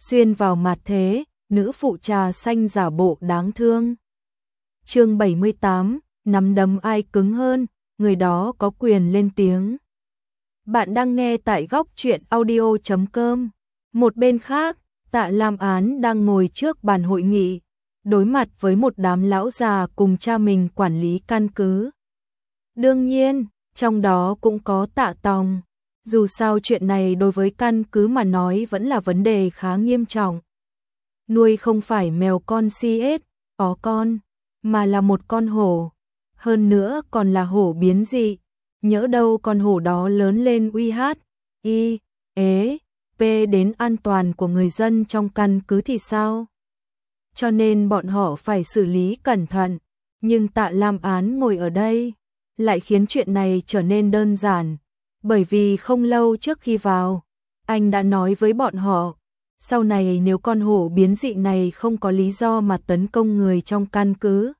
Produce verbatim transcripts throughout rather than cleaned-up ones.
xuyên vào mặt thế, nữ phụ trà xanh giả bộ đáng thương. Chương bảy mươi tám, nắm đấm ai cứng hơn, người đó có quyền lên tiếng. Bạn đang nghe tại góc truyện audio chấm com. Một bên khác, Tạ Lam Án đang ngồi trước bàn hội nghị, đối mặt với một đám lão già cùng cha mình quản lý căn cứ. Đương nhiên, trong đó cũng có Tạ Tòng. Dù sao chuyện này đối với căn cứ mà nói vẫn là vấn đề khá nghiêm trọng. Nuôi không phải mèo con xê ét, ó con, mà là một con hổ. Hơn nữa còn là hổ biến dị. Nhỡ đâu con hổ đó lớn lên uy hát, y, ế, p đến an toàn của người dân trong căn cứ thì sao? Cho nên bọn họ phải xử lý cẩn thận. Nhưng Tạ Lam Án ngồi ở đây lại khiến chuyện này trở nên đơn giản. Bởi vì không lâu trước khi vào, anh đã nói với bọn họ, sau này nếu con hổ biến dị này không có lý do mà tấn công người trong căn cứ,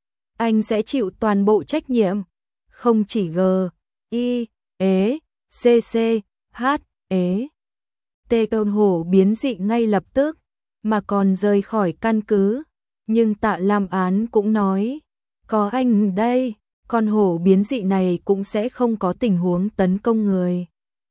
anh sẽ chịu toàn bộ trách nhiệm. Không chỉ G, I, ế, C, C, H, ế, T con hổ biến dị ngay lập tức, mà còn rời khỏi căn cứ. Nhưng Tạ Lam Án cũng nói, có anh đây, con hổ biến dị này cũng sẽ không có tình huống tấn công người.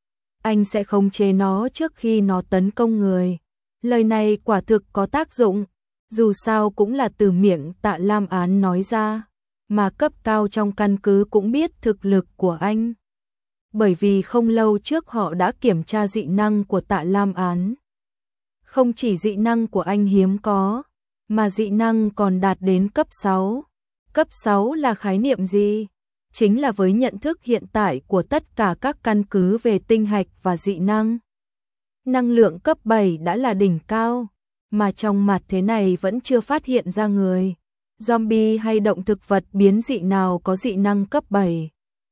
Anh sẽ khống chế nó trước khi nó tấn công người. Lời này quả thực có tác dụng, dù sao cũng là từ miệng Tạ Lam Án nói ra, mà cấp cao trong căn cứ cũng biết thực lực của anh. Bởi vì không lâu trước họ đã kiểm tra dị năng của Tạ Lam Án. Không chỉ dị năng của anh hiếm có, mà dị năng còn đạt đến cấp sáu. Cấp sáu là khái niệm gì? Chính là với nhận thức hiện tại của tất cả các căn cứ về tinh hạch và dị năng. Năng lượng cấp bảy đã là đỉnh cao, mà trong mặt thế này vẫn chưa phát hiện ra người, zombie hay động thực vật biến dị nào có dị năng cấp bảy.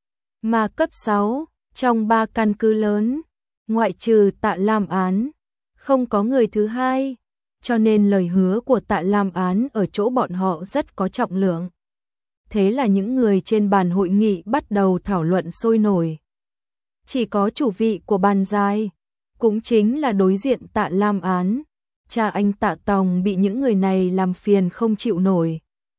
Mà cấp sáu, trong ba căn cứ lớn, ngoại trừ Tạ Lam Án, không có người thứ hai, cho nên lời hứa của Tạ Lam Án ở chỗ bọn họ rất có trọng lượng. Thế là những người trên bàn hội nghị bắt đầu thảo luận sôi nổi. Chỉ có chủ vị của bàn dài, cũng chính là đối diện Tạ Lam Án, cha anh Tạ Tòng bị những người này làm phiền không chịu nổi.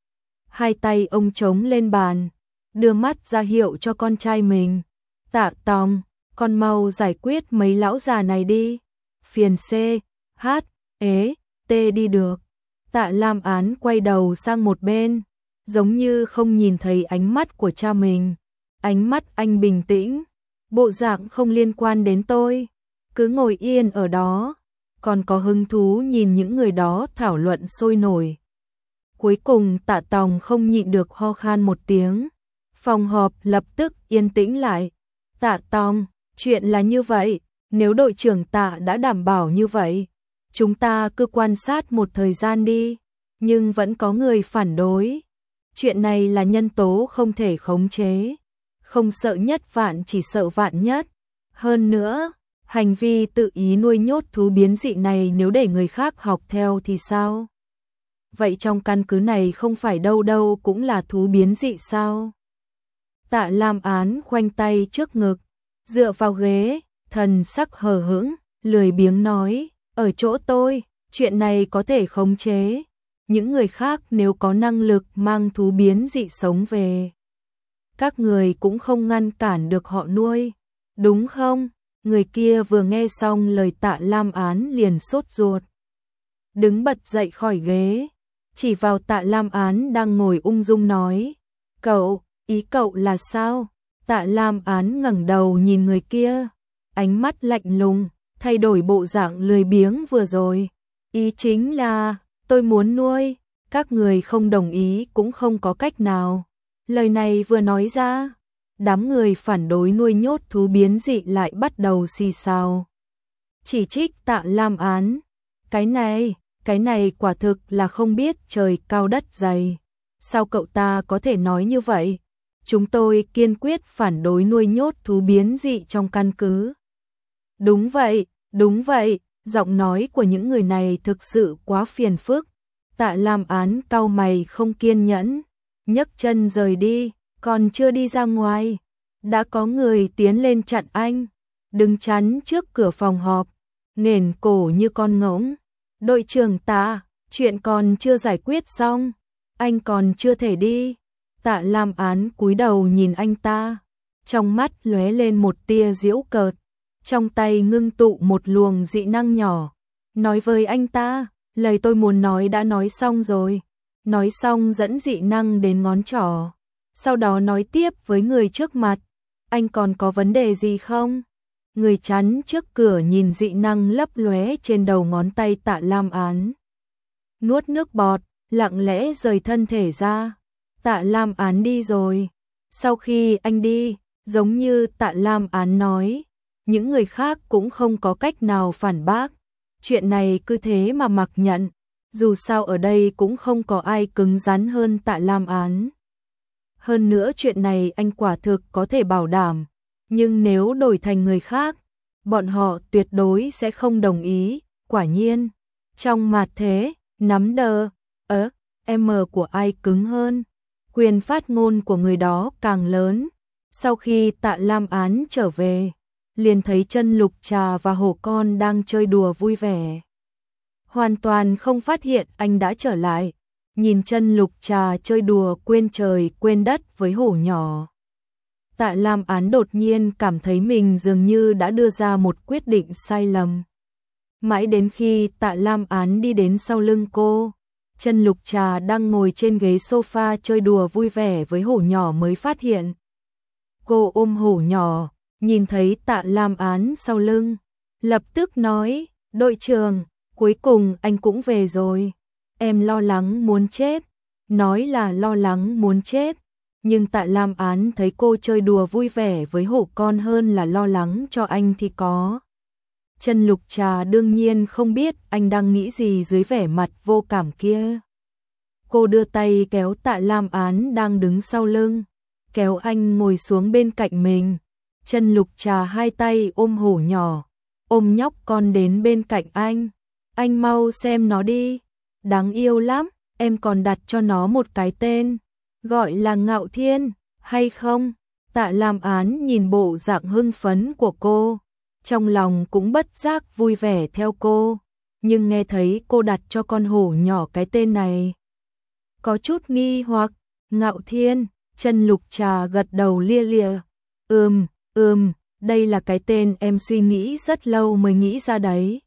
Hai tay ông chống lên bàn, đưa mắt ra hiệu cho con trai mình. Tạ Tòng, con mau giải quyết mấy lão già này đi. Phiền C, H, ế, T đi được. Tạ Lam Án quay đầu sang một bên, giống như không nhìn thấy ánh mắt của cha mình. Ánh mắt anh bình tĩnh, bộ dạng không liên quan đến tôi, cứ ngồi yên ở đó, còn có hứng thú nhìn những người đó thảo luận sôi nổi. Cuối cùng Tạ Tòng không nhịn được ho khan một tiếng, phòng họp lập tức yên tĩnh lại. Tạ Tòng, chuyện là như vậy, nếu đội trưởng Tạ đã đảm bảo như vậy, chúng ta cứ quan sát một thời gian đi, nhưng vẫn có người phản đối. Chuyện này là nhân tố không thể khống chế, không sợ nhất vạn chỉ sợ vạn nhất. Hơn nữa, hành vi tự ý nuôi nhốt thú biến dị này nếu để người khác học theo thì sao? Vậy trong căn cứ này không phải đâu đâu cũng là thú biến dị sao? Tạ Lam Án khoanh tay trước ngực, dựa vào ghế, thần sắc hờ hững, lười biếng nói, ở chỗ tôi, chuyện này có thể khống chế. Những người khác nếu có năng lực mang thú biến dị sống về, các người cũng không ngăn cản được họ nuôi, đúng không? Người kia vừa nghe xong lời Tạ Lam Án liền sốt ruột, đứng bật dậy khỏi ghế, chỉ vào Tạ Lam Án đang ngồi ung dung nói, cậu, ý cậu là sao? Tạ Lam Án ngẩng đầu nhìn người kia, ánh mắt lạnh lùng, thay đổi bộ dạng lười biếng vừa rồi. Ý chính là, tôi muốn nuôi, các người không đồng ý cũng không có cách nào. Lời này vừa nói ra, đám người phản đối nuôi nhốt thú biến dị lại bắt đầu xì xào, chỉ trích Tạ Lam Án. Cái này, cái này quả thực là không biết trời cao đất dày. Sao cậu ta có thể nói như vậy? Chúng tôi kiên quyết phản đối nuôi nhốt thú biến dị trong căn cứ. Đúng vậy, đúng vậy, giọng nói của những người này thực sự quá phiền phức. Tạ Lam Án cau mày không kiên nhẫn, nhấc chân rời đi, còn chưa đi ra ngoài, đã có người tiến lên chặn anh, đứng chắn trước cửa phòng họp, nghển cổ như con ngỗng. đội trưởng Tạ, chuyện còn chưa giải quyết xong, anh còn chưa thể đi. Tạ Lam Án cúi đầu nhìn anh ta, trong mắt lóe lên một tia giễu cợt, trong tay ngưng tụ một luồng dị năng nhỏ, nói với anh ta, lời tôi muốn nói đã nói xong rồi. Nói xong dẫn dị năng đến ngón trỏ, sau đó nói tiếp với người trước mặt, anh còn có vấn đề gì không? Người chắn trước cửa nhìn dị năng lấp lóe trên đầu ngón tay Tạ Lam Án. Nuốt nước bọt, lặng lẽ rời thân thể ra. Tạ Lam Án đi rồi. Sau khi anh đi, giống như Tạ Lam Án nói, những người khác cũng không có cách nào phản bác. Chuyện này cứ thế mà mặc nhận, dù sao ở đây cũng không có ai cứng rắn hơn Tạ Lam Án. Hơn nữa chuyện này anh quả thực có thể bảo đảm, nhưng nếu đổi thành người khác, bọn họ tuyệt đối sẽ không đồng ý. Quả nhiên, trong mặt thế, nắm đờ, ớ, M của ai cứng hơn, quyền phát ngôn của người đó càng lớn. Sau khi Tạ Lam Án trở về, liền thấy Chân Lục Trà và hổ con đang chơi đùa vui vẻ. Hoàn toàn không phát hiện anh đã trở lại, nhìn Chân Lục Trà chơi đùa quên trời quên đất với hổ nhỏ. Tạ Lam Án đột nhiên cảm thấy mình dường như đã đưa ra một quyết định sai lầm. Mãi đến khi Tạ Lam Án đi đến sau lưng cô, Chân Lục Trà đang ngồi trên ghế sofa chơi đùa vui vẻ với hổ nhỏ mới phát hiện. Cô ôm hổ nhỏ, nhìn thấy Tạ Lam Án sau lưng, lập tức nói, đội trưởng, cuối cùng anh cũng về rồi. Em lo lắng muốn chết. Nói là lo lắng muốn chết, nhưng Tạ Lam Án thấy cô chơi đùa vui vẻ với hổ con hơn là lo lắng cho anh thì có. Chân Lục Trà đương nhiên không biết anh đang nghĩ gì dưới vẻ mặt vô cảm kia. Cô đưa tay kéo Tạ Lam Án đang đứng sau lưng, kéo anh ngồi xuống bên cạnh mình. Chân Lục Trà hai tay ôm hổ nhỏ, ôm nhóc con đến bên cạnh anh. Anh mau xem nó đi, đáng yêu lắm, em còn đặt cho nó một cái tên, gọi là Ngạo Thiên, hay không? Tạ Lam Án nhìn bộ dạng hưng phấn của cô, trong lòng cũng bất giác vui vẻ theo cô, nhưng nghe thấy cô đặt cho con hổ nhỏ cái tên này, có chút nghi hoặc. Ngạo Thiên. Chân Lục Trà gật đầu lia lịa, ừm, ừm, đây là cái tên em suy nghĩ rất lâu mới nghĩ ra đấy.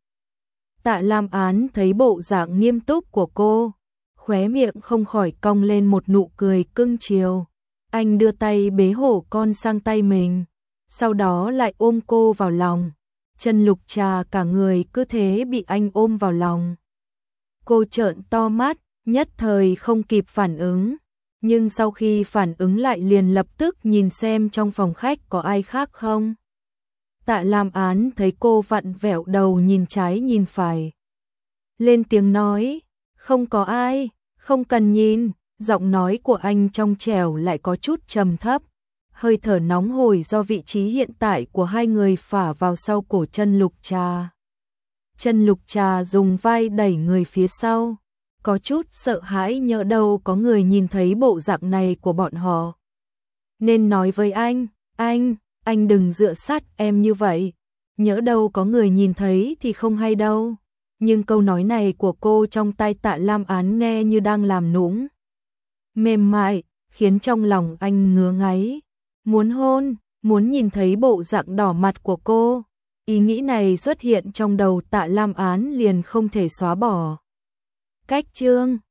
Tạ Lam Án thấy bộ dạng nghiêm túc của cô, khóe miệng không khỏi cong lên một nụ cười cưng chiều. Anh đưa tay bế hổ con sang tay mình, sau đó lại ôm cô vào lòng. Chân Lục Trà cả người cứ thế bị anh ôm vào lòng. Cô trợn to mắt, nhất thời không kịp phản ứng, nhưng sau khi phản ứng lại liền lập tức nhìn xem trong phòng khách có ai khác không. Tạ Lam Án thấy cô vặn vẹo đầu nhìn trái nhìn phải, lên tiếng nói, không có ai, không cần nhìn. Giọng nói của anh trong trẻo lại có chút trầm thấp, hơi thở nóng hổi do vị trí hiện tại của hai người phả vào sau cổ Chân Lục Trà. Chân Lục Trà dùng vai đẩy người phía sau, có chút sợ hãi nhỡ đâu có người nhìn thấy bộ dạng này của bọn họ. Nên nói với anh, anh, anh đừng dựa sát em như vậy, nhỡ đâu có người nhìn thấy thì không hay đâu. Nhưng câu nói này của cô trong tai Tạ Lam Án nghe như đang làm nũng mềm mại, khiến trong lòng anh ngứa ngáy, muốn hôn, muốn nhìn thấy bộ dạng đỏ mặt của cô. Ý nghĩ này xuất hiện trong đầu Tạ Lam Án liền không thể xóa bỏ. Cách chương